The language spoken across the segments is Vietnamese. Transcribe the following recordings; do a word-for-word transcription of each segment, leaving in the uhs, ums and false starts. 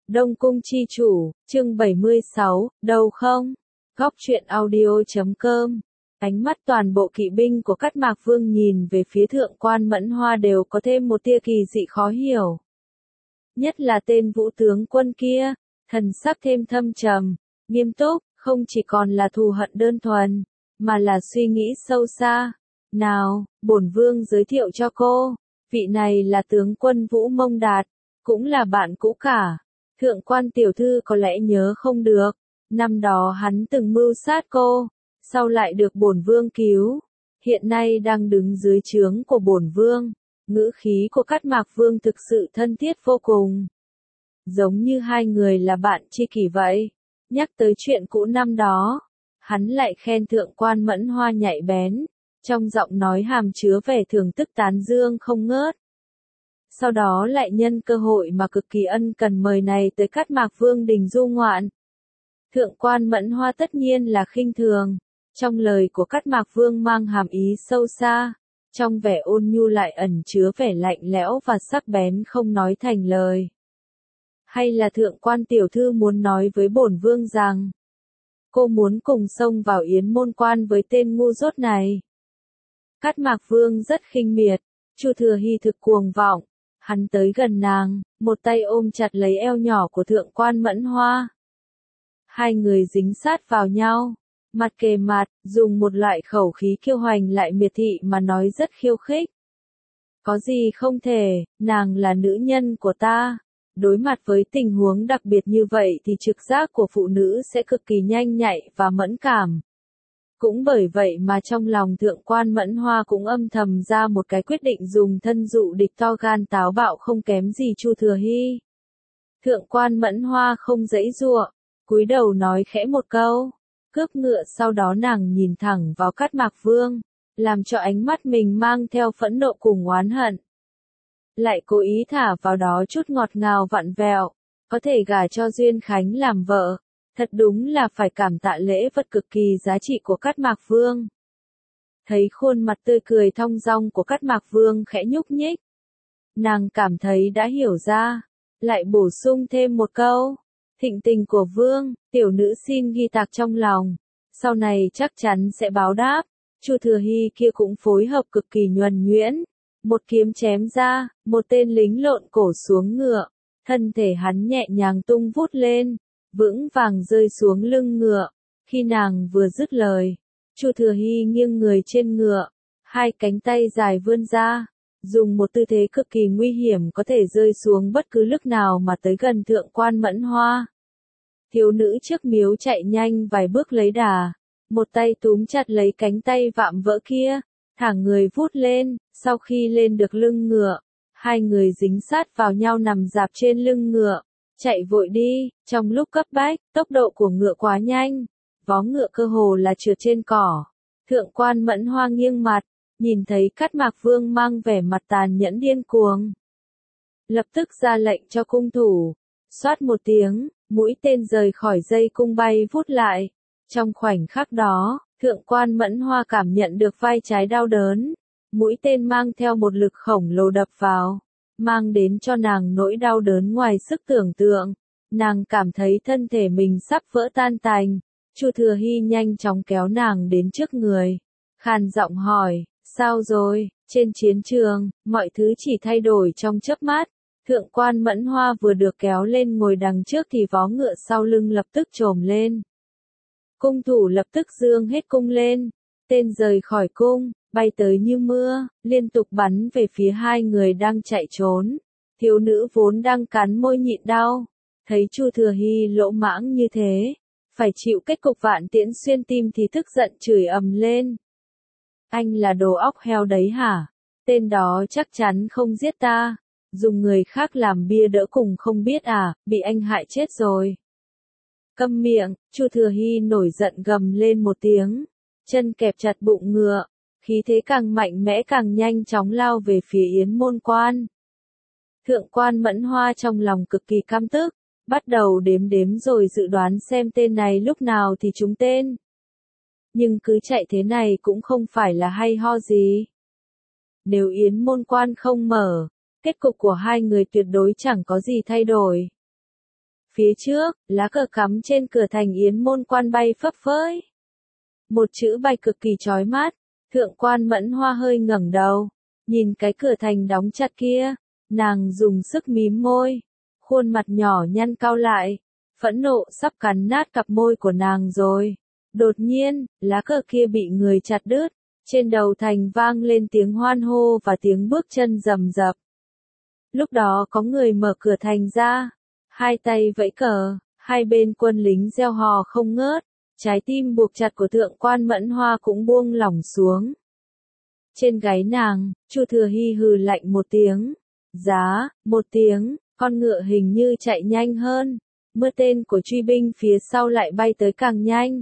Đông Cung Chi Chủ, chương bảy mươi sáu, đâu không? Góc truyện audio chấm com. Ánh mắt toàn bộ kỵ binh của Cát Mạc Vương nhìn về phía Thượng Quan Mẫn Hoa đều có thêm một tia kỳ dị khó hiểu. Nhất là tên vũ tướng quân kia, thần sắc thêm thâm trầm, nghiêm túc, không chỉ còn là thù hận đơn thuần, mà là suy nghĩ sâu xa. Nào, bổn vương giới thiệu cho cô, vị này là tướng quân Vũ Mông Đạt, cũng là bạn cũ cả. Thượng quan tiểu thư có lẽ nhớ không được, năm đó hắn từng mưu sát cô, sau lại được bổn vương cứu, hiện nay đang đứng dưới trướng của bổn vương. Ngữ khí của Cát Mạc Vương thực sự thân thiết vô cùng, giống như hai người là bạn tri kỷ vậy. Nhắc tới chuyện cũ năm đó, hắn lại khen Thượng quan Mẫn Hoa nhạy bén, trong giọng nói hàm chứa vẻ thưởng thức tán dương không ngớt. Sau đó lại nhân cơ hội mà cực kỳ ân cần mời này tới Cát Mạc Vương đình du ngoạn. Thượng quan Mẫn Hoa tất nhiên là khinh thường, trong lời của Cát Mạc Vương mang hàm ý sâu xa, trong vẻ ôn nhu lại ẩn chứa vẻ lạnh lẽo và sắc bén không nói thành lời. Hay là thượng quan tiểu thư muốn nói với bổn vương rằng, cô muốn cùng xông vào Yến Môn Quan với tên ngu dốt này? Cát Mạc Vương rất khinh miệt, Chu Thừa Hy thực cuồng vọng, hắn tới gần nàng, một tay ôm chặt lấy eo nhỏ của Thượng quan Mẫn Hoa. Hai người dính sát vào nhau, mặt kề mặt, dùng một loại khẩu khí kiêu hoành lại miệt thị mà nói rất khiêu khích. Có gì không thể, nàng là nữ nhân của ta. Đối mặt với tình huống đặc biệt như vậy thì trực giác của phụ nữ sẽ cực kỳ nhanh nhạy và mẫn cảm. Cũng bởi vậy mà trong lòng Thượng quan Mẫn Hoa cũng âm thầm ra một cái quyết định dùng thân dụ địch to gan táo bạo không kém gì Chu Thừa Hy. Thượng quan Mẫn Hoa không giãy giụa, cúi đầu nói khẽ một câu, cướp ngựa, sau đó nàng nhìn thẳng vào Cát Mạc Vương, làm cho ánh mắt mình mang theo phẫn nộ cùng oán hận. Lại cố ý thả vào đó chút ngọt ngào vặn vẹo, có thể gả cho Duyên Khánh làm vợ. Thật đúng là phải cảm tạ lễ vật cực kỳ giá trị của Cát Mạc Vương. Thấy khuôn mặt tươi cười thong dong của Cát Mạc Vương khẽ nhúc nhích, nàng cảm thấy đã hiểu ra, lại bổ sung thêm một câu, thịnh tình của vương, tiểu nữ xin ghi tạc trong lòng, sau này chắc chắn sẽ báo đáp. Chu Thừa Hy kia cũng phối hợp cực kỳ nhuần nhuyễn, một kiếm chém ra, một tên lính lộn cổ xuống ngựa, thân thể hắn nhẹ nhàng tung vút lên, vững vàng rơi xuống lưng ngựa. Khi nàng vừa dứt lời, Chu Thừa Hy nghiêng người trên ngựa, hai cánh tay dài vươn ra, dùng một tư thế cực kỳ nguy hiểm có thể rơi xuống bất cứ lúc nào mà tới gần Thượng quan Mẫn Hoa. Thiếu nữ trước miếu chạy nhanh vài bước lấy đà, một tay túm chặt lấy cánh tay vạm vỡ kia, thả người vút lên. Sau khi lên được lưng ngựa, hai người dính sát vào nhau nằm dạp trên lưng ngựa, chạy vội đi. Trong lúc cấp bách, tốc độ của ngựa quá nhanh, vó ngựa cơ hồ là trượt trên cỏ. Thượng quan Mẫn Hoa nghiêng mặt, nhìn thấy Cát Mạc Vương mang vẻ mặt tàn nhẫn điên cuồng, lập tức ra lệnh cho cung thủ. Xoát một tiếng, mũi tên rời khỏi dây cung bay vút lại. Trong khoảnh khắc đó, Thượng quan Mẫn Hoa cảm nhận được vai trái đau đớn. Mũi tên mang theo một lực khổng lồ đập vào, mang đến cho nàng nỗi đau đớn ngoài sức tưởng tượng. Nàng cảm thấy thân thể mình sắp vỡ tan tành. Chu Thừa Hy nhanh chóng kéo nàng đến trước người, khàn giọng hỏi, sao rồi? Trên chiến trường, mọi thứ chỉ thay đổi trong chớp mắt. Thượng quan Mẫn Hoa vừa được kéo lên ngồi đằng trước thì vó ngựa sau lưng lập tức trồm lên. Cung thủ lập tức giương hết cung lên, tên rời khỏi cung, bay tới như mưa, liên tục bắn về phía hai người đang chạy trốn. Thiếu nữ vốn đang cắn môi nhịn đau, thấy Chu Thừa Hy lỗ mãng như thế, phải chịu kết cục vạn tiễn xuyên tim thì tức giận chửi ầm lên. Anh là đồ óc heo đấy hả? Tên đó chắc chắn không giết ta, dùng người khác làm bia đỡ cùng không biết à, bị anh hại chết rồi. Câm miệng, Chu Thừa Hy nổi giận gầm lên một tiếng, chân kẹp chặt bụng ngựa, khí thế càng mạnh mẽ càng nhanh chóng lao về phía Yến Môn Quan. Thượng quan Mẫn Hoa trong lòng cực kỳ căm tức, bắt đầu đếm đếm rồi dự đoán xem tên này lúc nào thì trúng tên. Nhưng cứ chạy thế này cũng không phải là hay ho gì. Nếu Yến Môn Quan không mở, kết cục của hai người tuyệt đối chẳng có gì thay đổi. Phía trước, lá cờ cắm trên cửa thành yến môn quan bay phấp phới. Một chữ bạch cực kỳ chói mắt, thượng quan Mẫn Hoa hơi ngẩng đầu, nhìn cái cửa thành đóng chặt kia, nàng dùng sức mím môi, khuôn mặt nhỏ nhăn cau lại, phẫn nộ sắp cắn nát cặp môi của nàng rồi. Đột nhiên, lá cờ kia bị người chặt đứt, trên đầu thành vang lên tiếng hoan hô và tiếng bước chân rầm rập. Lúc đó có người mở cửa thành ra, hai tay vẫy cờ, hai bên quân lính reo hò không ngớt, trái tim buộc chặt của thượng quan Mẫn Hoa cũng buông lỏng xuống. Trên gáy nàng, Chu Thừa Hy hừ lạnh một tiếng, giá, một tiếng, con ngựa hình như chạy nhanh hơn, mưa tên của truy binh phía sau lại bay tới càng nhanh,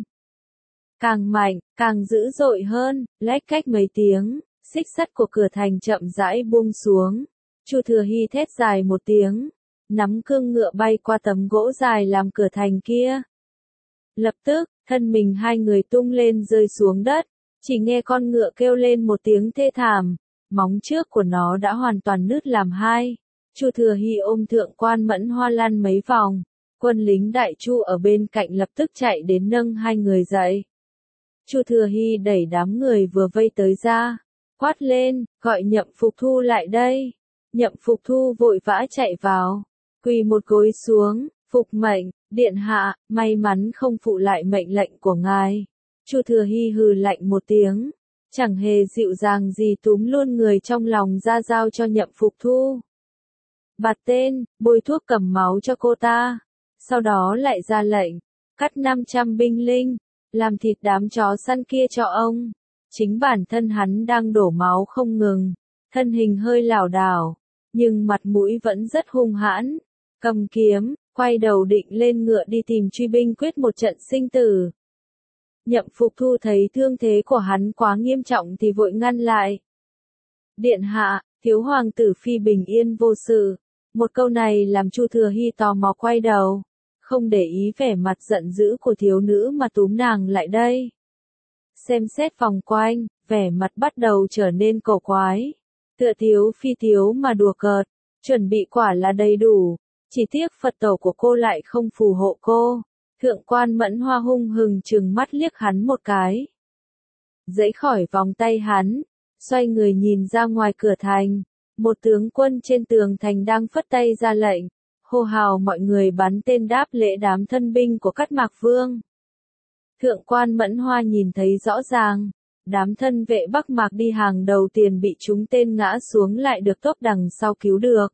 càng mạnh, càng dữ dội hơn, lách cách mấy tiếng, xích sắt của cửa thành chậm rãi buông xuống. Chu Thừa Hy thét dài một tiếng, nắm cương ngựa bay qua tấm gỗ dài làm cửa thành kia. Lập tức, thân mình hai người tung lên rơi xuống đất, chỉ nghe con ngựa kêu lên một tiếng thê thảm, móng trước của nó đã hoàn toàn nứt làm hai. Chu Thừa Hy ôm thượng quan Mẫn Hoa lăn mấy vòng, quân lính đại Chu ở bên cạnh lập tức chạy đến nâng hai người dậy. Chu Thừa Hy đẩy đám người vừa vây tới ra, quát lên, gọi Nhậm Phục Thu lại đây. Nhậm Phục Thu vội vã chạy vào, quỳ một gối xuống, phục mệnh, điện hạ, may mắn không phụ lại mệnh lệnh của ngài. Chu Thừa Hy hừ lạnh một tiếng, chẳng hề dịu dàng gì túm luôn người trong lòng ra giao cho Nhậm Phục Thu. Bạt tên, bôi thuốc cầm máu cho cô ta, sau đó lại ra lệnh, cắt năm trăm binh linh, làm thịt đám chó săn kia cho ông. Chính bản thân hắn đang đổ máu không ngừng, thân hình hơi lảo đảo, nhưng mặt mũi vẫn rất hung hãn, cầm kiếm, quay đầu định lên ngựa đi tìm truy binh quyết một trận sinh tử. Nhậm Phục Thu thấy thương thế của hắn quá nghiêm trọng thì vội ngăn lại. Điện hạ, thiếu hoàng tử phi bình yên vô sự. Một câu này làm Chu Thừa Hy tò mò quay đầu, không để ý vẻ mặt giận dữ của thiếu nữ mà túm nàng lại đây. Xem xét vòng quanh, vẻ mặt bắt đầu trở nên cổ quái. Tựa thiếu phi thiếu mà đùa cợt, chuẩn bị quả là đầy đủ, chỉ tiếc Phật tổ của cô lại không phù hộ cô. Thượng quan Mẫn Hoa hung hừng trừng mắt liếc hắn một cái, giãy khỏi vòng tay hắn, xoay người nhìn ra ngoài cửa thành, một tướng quân trên tường thành đang phất tay ra lệnh, hô hào mọi người bắn tên đáp lễ đám thân binh của Cát Mạc Vương. Thượng quan Mẫn Hoa nhìn thấy rõ ràng, đám thân vệ Bắc Mạc đi hàng đầu tiền bị trúng tên ngã xuống lại được tốp đằng sau cứu được.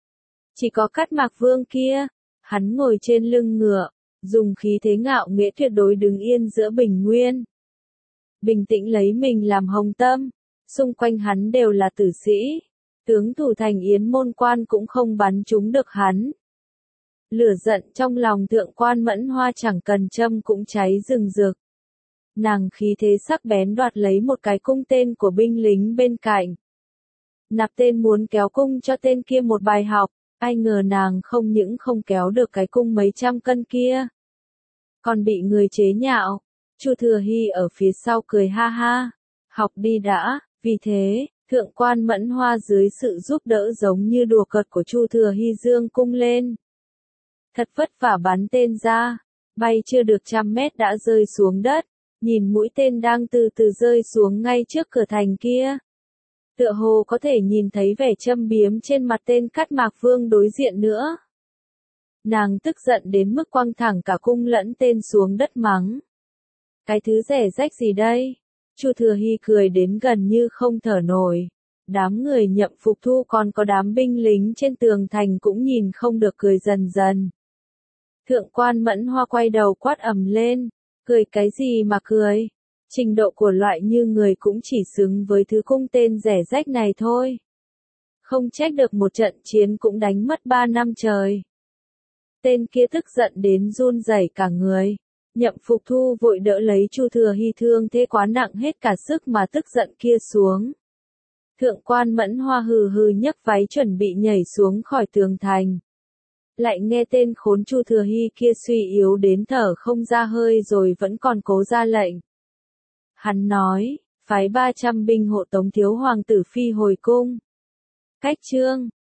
Chỉ có Cát Mạc Vương kia, hắn ngồi trên lưng ngựa, dùng khí thế ngạo nghễ tuyệt đối đứng yên giữa bình nguyên. Bình tĩnh lấy mình làm hồng tâm, xung quanh hắn đều là tử sĩ, tướng thủ thành yến môn quan cũng không bắn trúng được hắn. Lửa giận trong lòng thượng quan Mẫn Hoa chẳng cần châm cũng cháy rừng rực. Nàng khí thế sắc bén đoạt lấy một cái cung tên của binh lính bên cạnh. Nạp tên muốn kéo cung cho tên kia một bài học, ai ngờ nàng không những không kéo được cái cung mấy trăm cân kia, còn bị người chế nhạo. Chu Thừa Hy ở phía sau cười ha ha, học đi đã. Vì thế, thượng quan Mẫn Hoa dưới sự giúp đỡ giống như đùa cợt của Chu Thừa Hy dương cung lên. Thật vất vả bắn tên ra, bay chưa được trăm mét đã rơi xuống đất, nhìn mũi tên đang từ từ rơi xuống ngay trước cửa thành kia. Tựa hồ có thể nhìn thấy vẻ châm biếm trên mặt tên Cát Mạc Vương đối diện nữa. Nàng tức giận đến mức quăng thẳng cả cung lẫn tên xuống đất mắng. Cái thứ rẻ rách gì đây? Chu Thừa Hy cười đến gần như không thở nổi. Đám người Nhậm Phục Thu còn có đám binh lính trên tường thành cũng nhìn không được cười dần dần. Thượng quan Mẫn Hoa quay đầu quát ầm lên, cười cái gì mà cười? Trình độ của loại như người cũng chỉ xứng với thứ cung tên rẻ rách này thôi. Không trách được một trận chiến cũng đánh mất ba năm trời. Tên kia tức giận đến run rẩy cả người. Nhậm Phục Thu vội đỡ lấy Chu Thừa Hy thương thế quá nặng hết cả sức mà tức giận kia xuống. Thượng quan Mẫn Hoa hừ hừ nhấc váy chuẩn bị nhảy xuống khỏi tường thành. Lại nghe tên khốn Chu Thừa Hy kia suy yếu đến thở không ra hơi rồi vẫn còn cố ra lệnh. Hắn nói, phái ba trăm binh hộ tống thiếu hoàng tử phi hồi cung. Cách chương